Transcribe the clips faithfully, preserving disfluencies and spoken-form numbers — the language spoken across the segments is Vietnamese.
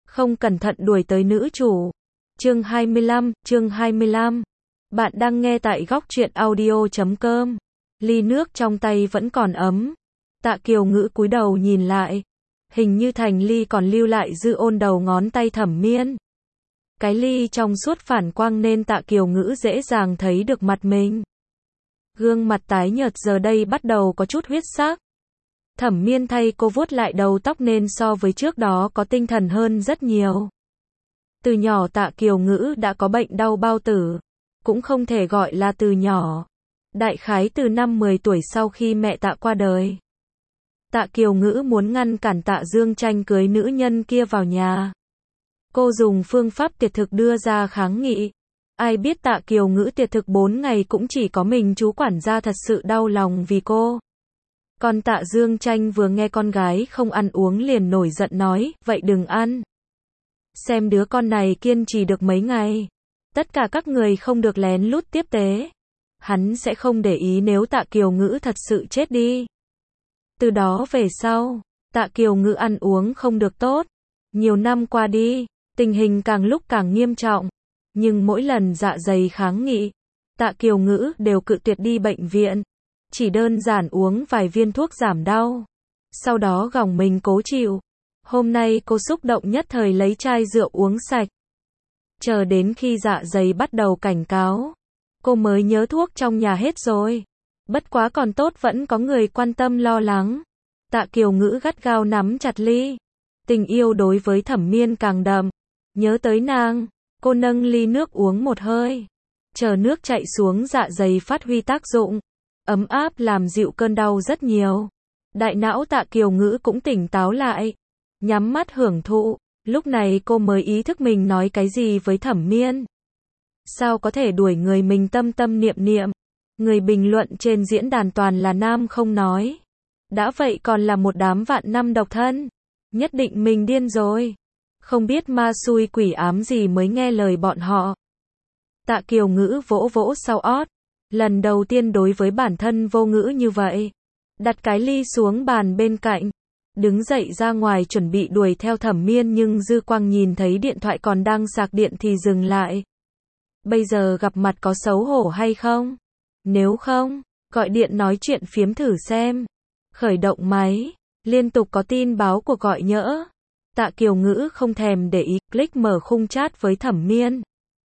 không cẩn thận đuổi tới nữ chủ. Chương hai mươi lăm, chương hai mươi lăm. Bạn đang nghe tại góc truyện audio chấm com. Ly nước trong tay vẫn còn ấm. Tạ Kiều Ngữ cúi đầu nhìn lại. Hình như thành ly còn lưu lại dư ôn đầu ngón tay Thẩm Miên. Cái ly trong suốt phản quang nên Tạ Kiều Ngữ dễ dàng thấy được mặt mình. Gương mặt tái nhợt giờ đây bắt đầu có chút huyết sắc. Thẩm Miên thay cô vuốt lại đầu tóc nên so với trước đó có tinh thần hơn rất nhiều. Từ nhỏ Tạ Kiều Ngữ đã có bệnh đau bao tử. Cũng không thể gọi là từ nhỏ. Đại khái từ năm mười tuổi sau khi mẹ Tạ qua đời. Tạ Kiều Ngữ muốn ngăn cản Tạ Dương Tranh cưới nữ nhân kia vào nhà. Cô dùng phương pháp tiệt thực đưa ra kháng nghị. Ai biết Tạ Kiều Ngữ tiệt thực bốn ngày cũng chỉ có mình chú quản gia thật sự đau lòng vì cô. Còn Tạ Dương Tranh vừa nghe con gái không ăn uống liền nổi giận nói, vậy đừng ăn. Xem đứa con này kiên trì được mấy ngày. Tất cả các người không được lén lút tiếp tế. Hắn sẽ không để ý nếu Tạ Kiều Ngữ thật sự chết đi. Từ đó về sau, Tạ Kiều Ngữ ăn uống không được tốt. Nhiều năm qua đi, tình hình càng lúc càng nghiêm trọng. Nhưng mỗi lần dạ dày kháng nghị, Tạ Kiều Ngữ đều cự tuyệt đi bệnh viện. Chỉ đơn giản uống vài viên thuốc giảm đau. Sau đó gồng mình cố chịu. Hôm nay cô xúc động nhất thời lấy chai rượu uống sạch. Chờ đến khi dạ dày bắt đầu cảnh cáo, cô mới nhớ thuốc trong nhà hết rồi. Bất quá còn tốt vẫn có người quan tâm lo lắng. Tạ Kiều Ngữ gắt gao nắm chặt ly. Tình yêu đối với Thẩm Miên càng đậm. Nhớ tới nàng, cô nâng ly nước uống một hơi. Chờ nước chạy xuống dạ dày phát huy tác dụng. Ấm áp làm dịu cơn đau rất nhiều. Đại não Tạ Kiều Ngữ cũng tỉnh táo lại. Nhắm mắt hưởng thụ. Lúc này cô mới ý thức mình nói cái gì với Thẩm Miên. Sao có thể đuổi người mình tâm tâm niệm niệm. Người bình luận trên diễn đàn toàn là nam không nói. Đã vậy còn là một đám vạn năm độc thân. Nhất định mình điên rồi. Không biết ma xui quỷ ám gì mới nghe lời bọn họ. Tạ Kiều Ngữ vỗ vỗ sau ót. Lần đầu tiên đối với bản thân vô ngữ như vậy. Đặt cái ly xuống bàn bên cạnh. Đứng dậy ra ngoài chuẩn bị đuổi theo Thẩm Miên nhưng dư quang nhìn thấy điện thoại còn đang sạc điện thì dừng lại. Bây giờ gặp mặt có xấu hổ hay không? Nếu không, gọi điện nói chuyện phiếm thử xem. Khởi động máy. Liên tục có tin báo cuộc gọi nhỡ. Tạ Kiều Ngữ không thèm để ý, click mở khung chat với Thẩm Miên.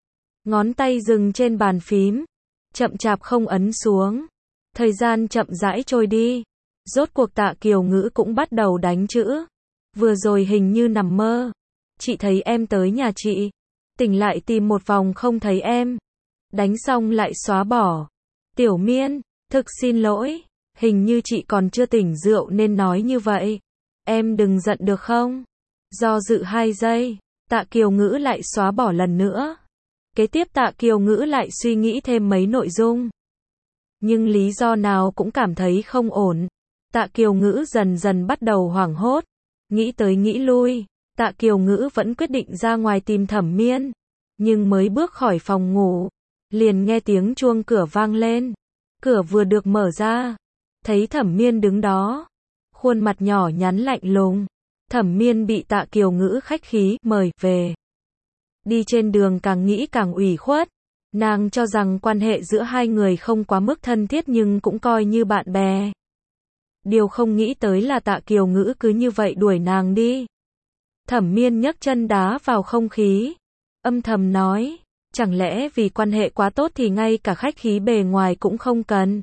Ngón tay dừng trên bàn phím. Chậm chạp không ấn xuống. Thời gian chậm rãi trôi đi. Rốt cuộc Tạ Kiều Ngữ cũng bắt đầu đánh chữ. Vừa rồi hình như nằm mơ. Chị thấy em tới nhà chị. Tỉnh lại tìm một vòng không thấy em. Đánh xong lại xóa bỏ. Tiểu Miên, thực xin lỗi. Hình như chị còn chưa tỉnh rượu nên nói như vậy. Em đừng giận được không? Do dự hai giây. Tạ Kiều Ngữ lại xóa bỏ lần nữa. Kế tiếp Tạ Kiều Ngữ lại suy nghĩ thêm mấy nội dung. Nhưng lý do nào cũng cảm thấy không ổn. Tạ Kiều Ngữ dần dần bắt đầu hoảng hốt. Nghĩ tới nghĩ lui. Tạ Kiều Ngữ vẫn quyết định ra ngoài tìm Thẩm Miên. Nhưng mới bước khỏi phòng ngủ. Liền nghe tiếng chuông cửa vang lên. Cửa vừa được mở ra. Thấy Thẩm Miên đứng đó. Khuôn mặt nhỏ nhắn lạnh lùng. Thẩm Miên bị Tạ Kiều Ngữ khách khí mời về. Đi trên đường càng nghĩ càng ủy khuất. Nàng cho rằng quan hệ giữa hai người không quá mức thân thiết nhưng cũng coi như bạn bè. Điều không nghĩ tới là Tạ Kiều Ngữ cứ như vậy đuổi nàng đi. Thẩm Miên nhấc chân đá vào không khí. Âm thầm nói, chẳng lẽ vì quan hệ quá tốt thì ngay cả khách khí bề ngoài cũng không cần.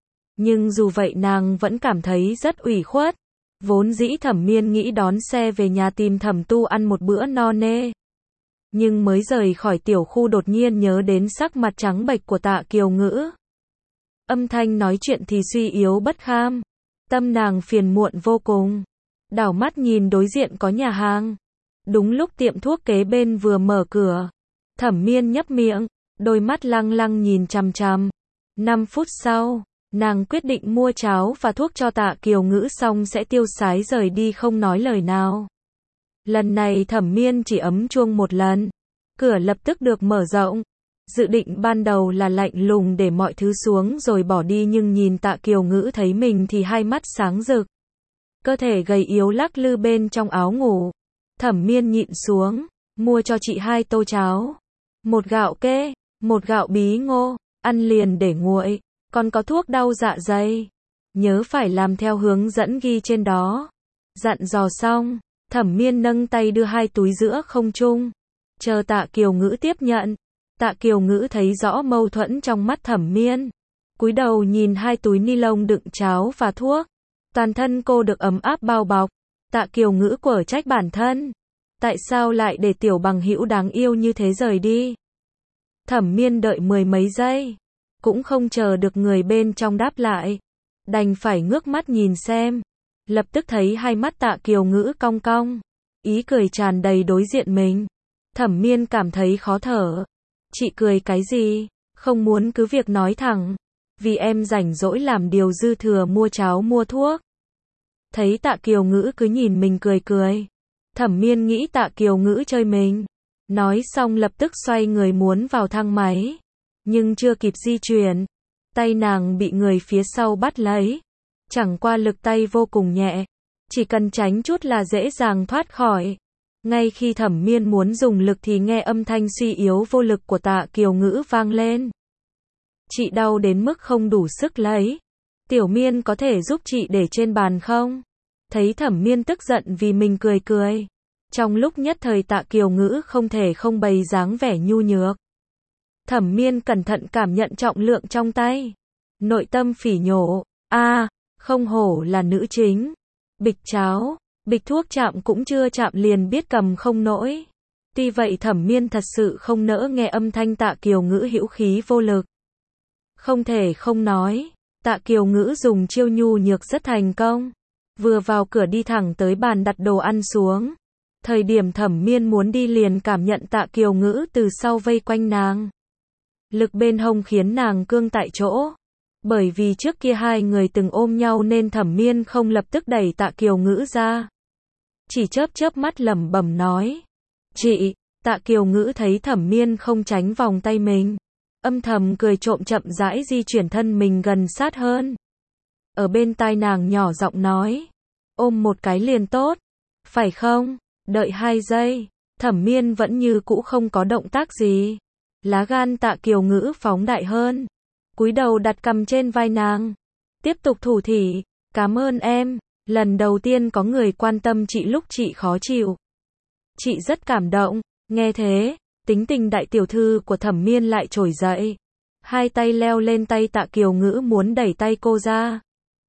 Nhưng dù vậy nàng vẫn cảm thấy rất ủy khuất. Vốn dĩ Thẩm Miên nghĩ đón xe về nhà tìm Thẩm Tu ăn một bữa no nê. Nhưng mới rời khỏi tiểu khu đột nhiên nhớ đến sắc mặt trắng bệch của Tạ Kiều Ngữ. Âm thanh nói chuyện thì suy yếu bất kham. Tâm nàng phiền muộn vô cùng. Đảo mắt nhìn đối diện có nhà hàng. Đúng lúc tiệm thuốc kế bên vừa mở cửa. Thẩm Miên nhấp miệng, đôi mắt lăng lăng nhìn chằm chằm. Năm phút sau, nàng quyết định mua cháo và thuốc cho Tạ Kiều Ngữ xong sẽ tiêu sái rời đi không nói lời nào. Lần này Thẩm Miên chỉ ấm chuông một lần. Cửa lập tức được mở rộng. Dự định ban đầu là lạnh lùng để mọi thứ xuống rồi bỏ đi nhưng nhìn Tạ Kiều Ngữ thấy mình thì hai mắt sáng rực. Cơ thể gầy yếu lắc lư bên trong áo ngủ. Thẩm Miên nhịn xuống, mua cho chị hai tô cháo. Một gạo kê, một gạo bí ngô, ăn liền để nguội, còn có thuốc đau dạ dày. Nhớ phải làm theo hướng dẫn ghi trên đó. Dặn dò xong, Thẩm Miên nâng tay đưa hai túi giữa không trung. Chờ Tạ Kiều Ngữ tiếp nhận. Tạ Kiều Ngữ thấy rõ mâu thuẫn trong mắt Thẩm Miên. Cúi đầu nhìn hai túi ni lông đựng cháo và thuốc. Toàn thân cô được ấm áp bao bọc. Tạ Kiều Ngữ quở trách bản thân. Tại sao lại để tiểu bằng hữu đáng yêu như thế rời đi? Thẩm Miên đợi mười mấy giây. Cũng không chờ được người bên trong đáp lại. Đành phải ngước mắt nhìn xem. Lập tức thấy hai mắt Tạ Kiều Ngữ cong cong. Ý cười tràn đầy đối diện mình. Thẩm Miên cảm thấy khó thở. Chị cười cái gì? Không muốn cứ việc nói thẳng. Vì em rảnh rỗi làm điều dư thừa mua cháo mua thuốc. Thấy Tạ Kiều Ngữ cứ nhìn mình cười cười. Thẩm Miên nghĩ Tạ Kiều Ngữ chơi mình. Nói xong lập tức xoay người muốn vào thang máy. Nhưng chưa kịp di chuyển. Tay nàng bị người phía sau bắt lấy. Chẳng qua lực tay vô cùng nhẹ. Chỉ cần tránh chút là dễ dàng thoát khỏi. Ngay khi Thẩm Miên muốn dùng lực thì nghe âm thanh suy yếu vô lực của Tạ Kiều Ngữ vang lên. Chị đau đến mức không đủ sức lấy. Tiểu Miên có thể giúp chị để trên bàn không? Thấy Thẩm Miên tức giận vì mình cười cười. Trong lúc nhất thời Tạ Kiều Ngữ không thể không bày dáng vẻ nhu nhược. Thẩm Miên cẩn thận cảm nhận trọng lượng trong tay. Nội tâm phỉ nhổ. A, à, không hổ là nữ chính. Bịch cháo, bịch thuốc chạm cũng chưa chạm liền biết cầm không nổi. Tuy vậy Thẩm Miên thật sự không nỡ nghe âm thanh Tạ Kiều Ngữ hữu khí vô lực. Không thể không nói, Tạ Kiều Ngữ dùng chiêu nhu nhược rất thành công. Vừa vào cửa đi thẳng tới bàn đặt đồ ăn xuống. Thời điểm Thẩm Miên muốn đi liền cảm nhận Tạ Kiều Ngữ từ sau vây quanh nàng. Lực bên hông khiến nàng cương tại chỗ. Bởi vì trước kia hai người từng ôm nhau nên Thẩm Miên không lập tức đẩy Tạ Kiều Ngữ ra. Chỉ chớp chớp mắt lẩm bẩm nói. Chị, Tạ Kiều Ngữ thấy Thẩm Miên không tránh vòng tay mình. Âm thầm cười trộm chậm rãi di chuyển thân mình gần sát hơn. Ở bên tai nàng nhỏ giọng nói. Ôm một cái liền tốt. Phải không? Đợi hai giây. Thẩm Miên vẫn như cũ không có động tác gì. Lá gan Tạ Kiều Ngữ phóng đại hơn. Cúi đầu đặt cằm trên vai nàng. Tiếp tục thủ thỉ. Cảm ơn em. Lần đầu tiên có người quan tâm chị lúc chị khó chịu. Chị rất cảm động. Nghe thế, tính tình đại tiểu thư của Thẩm Miên lại trỗi dậy. Hai tay leo lên tay Tạ Kiều Ngữ muốn đẩy tay cô ra.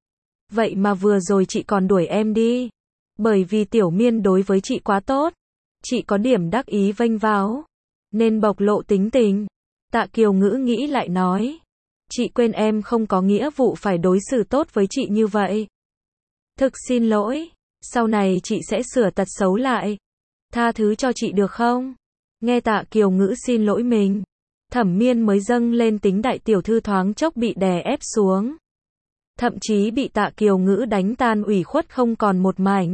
Vậy mà vừa rồi chị còn đuổi em đi. Bởi vì Tiểu Miên đối với chị quá tốt. Chị có điểm đắc ý vênh váo. Nên bộc lộ tính tình. Tạ Kiều Ngữ nghĩ lại nói. Chị quên em không có nghĩa vụ phải đối xử tốt với chị như vậy. Thực xin lỗi. Sau này chị sẽ sửa tật xấu lại. Tha thứ cho chị được không? Nghe Tạ Kiều Ngữ xin lỗi mình. Thẩm Miên mới dâng lên tính đại tiểu thư thoáng chốc bị đè ép xuống. Thậm chí bị Tạ Kiều Ngữ đánh tan ủy khuất không còn một mảnh.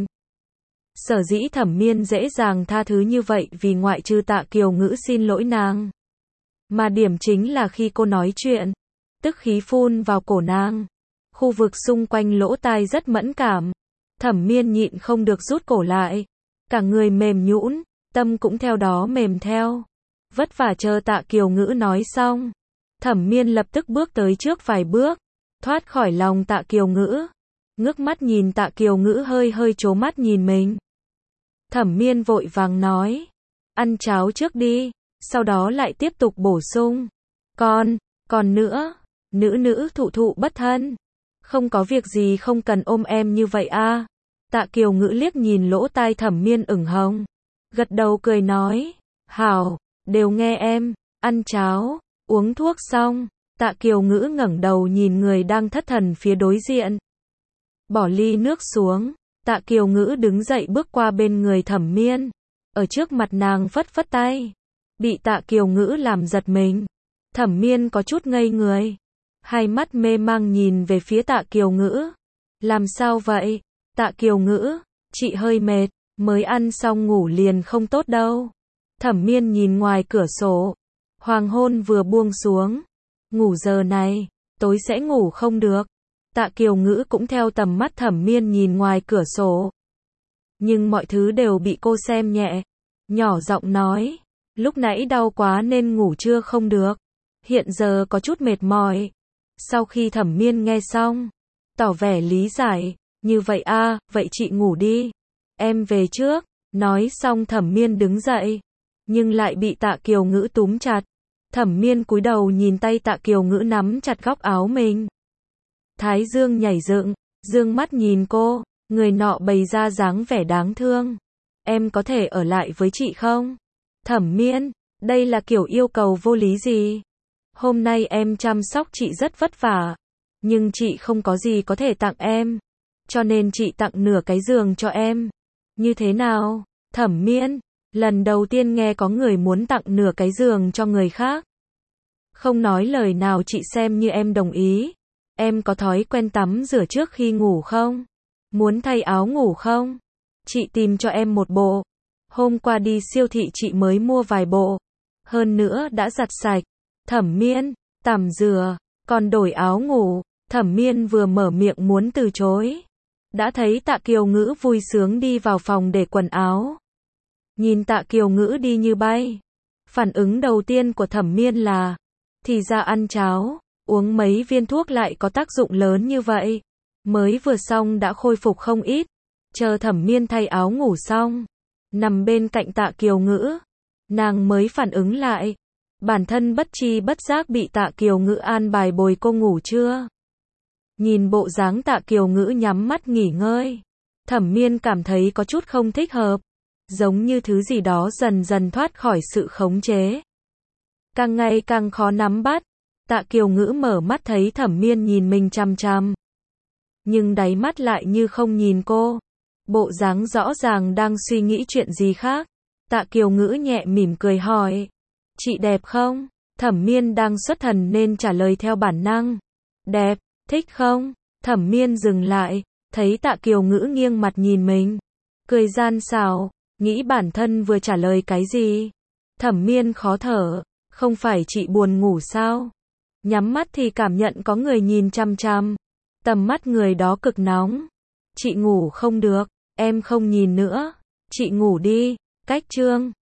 Sở dĩ Thẩm Miên dễ dàng tha thứ như vậy vì ngoại trừ Tạ Kiều Ngữ xin lỗi nàng. Mà điểm chính là khi cô nói chuyện. Tức khí phun vào cổ nàng. Khu vực xung quanh lỗ tai rất mẫn cảm. Thẩm Miên nhịn không được rút cổ lại. Cả người mềm nhũn, tâm cũng theo đó mềm theo. Vất vả chờ Tạ Kiều Ngữ nói xong. Thẩm Miên lập tức bước tới trước vài bước. Thoát khỏi lòng Tạ Kiều Ngữ. Ngước mắt nhìn Tạ Kiều Ngữ hơi hơi trố mắt nhìn mình. Thẩm Miên vội vàng nói. Ăn cháo trước đi. Sau đó lại tiếp tục bổ sung. Còn, còn nữa. Nữ nữ thụ thụ bất thân. Không có việc gì không cần ôm em như vậy a. Tạ Kiều Ngữ liếc nhìn lỗ tai Thẩm Miên ửng hồng. Gật đầu cười nói. Hảo, đều nghe em. Ăn cháo, uống thuốc xong. Tạ Kiều Ngữ ngẩng đầu nhìn người đang thất thần phía đối diện. Bỏ ly nước xuống. Tạ Kiều Ngữ đứng dậy bước qua bên người Thẩm Miên. Ở trước mặt nàng phất phất tay. Bị Tạ Kiều Ngữ làm giật mình. Thẩm Miên có chút ngây người. Hai mắt mê mang nhìn về phía Tạ Kiều Ngữ. Làm sao vậy? Tạ Kiều Ngữ, chị hơi mệt, mới ăn xong ngủ liền không tốt đâu. Thẩm Miên nhìn ngoài cửa sổ. Hoàng hôn vừa buông xuống. Ngủ giờ này, tối sẽ ngủ không được. Tạ Kiều Ngữ cũng theo tầm mắt Thẩm Miên nhìn ngoài cửa sổ. Nhưng mọi thứ đều bị cô xem nhẹ. Nhỏ giọng nói, lúc nãy đau quá nên ngủ trưa không được. Hiện giờ có chút mệt mỏi. Sau khi Thẩm Miên nghe xong, tỏ vẻ lý giải, như vậy à, vậy chị ngủ đi. Em về trước. Nói xong Thẩm Miên đứng dậy, nhưng lại bị Tạ Kiều Ngữ túm chặt. Thẩm Miên cúi đầu nhìn tay Tạ Kiều Ngữ nắm chặt góc áo mình. Thái dương nhảy dựng, dương mắt nhìn cô, người nọ bày ra dáng vẻ đáng thương. Em có thể ở lại với chị không? Thẩm Miên, đây là kiểu yêu cầu vô lý gì? Hôm nay em chăm sóc chị rất vất vả, nhưng chị không có gì có thể tặng em, cho nên chị tặng nửa cái giường cho em. Như thế nào? Thẩm Miên, lần đầu tiên nghe có người muốn tặng nửa cái giường cho người khác. Không nói lời nào chị xem như em đồng ý. Em có thói quen tắm rửa trước khi ngủ không? Muốn thay áo ngủ không? Chị tìm cho em một bộ. Hôm qua đi siêu thị chị mới mua vài bộ. Hơn nữa đã giặt sạch. Thẩm Miên, tắm rửa, còn đổi áo ngủ. Thẩm Miên vừa mở miệng muốn từ chối, đã thấy Tạ Kiều Ngữ vui sướng đi vào phòng để quần áo. Nhìn Tạ Kiều Ngữ đi như bay, phản ứng đầu tiên của Thẩm Miên là, thì ra ăn cháo, uống mấy viên thuốc lại có tác dụng lớn như vậy. Mới vừa xong đã khôi phục không ít. Chờ Thẩm Miên thay áo ngủ xong, nằm bên cạnh Tạ Kiều Ngữ, nàng mới phản ứng lại, bản thân bất tri bất giác bị Tạ Kiều Ngữ an bài bồi cô ngủ trưa. Nhìn bộ dáng Tạ Kiều Ngữ nhắm mắt nghỉ ngơi, Thẩm Miên cảm thấy có chút không thích hợp, giống như thứ gì đó dần dần thoát khỏi sự khống chế, càng ngày càng khó nắm bắt. Tạ Kiều Ngữ mở mắt thấy Thẩm Miên nhìn mình chằm chằm, nhưng đáy mắt lại như không nhìn cô, bộ dáng rõ ràng đang suy nghĩ chuyện gì khác. Tạ Kiều Ngữ nhẹ mỉm cười hỏi, chị đẹp không? Thẩm Miên đang xuất thần nên trả lời theo bản năng, đẹp. Thích không? Thẩm Miên dừng lại, thấy Tạ Kiều Ngữ nghiêng mặt nhìn mình, cười gian xảo, nghĩ bản thân vừa trả lời cái gì. Thẩm Miên khó thở, không phải chị buồn ngủ sao? Nhắm mắt thì cảm nhận có người nhìn chằm chằm, tầm mắt người đó cực nóng. Chị ngủ không được, em không nhìn nữa, chị ngủ đi. Cách chương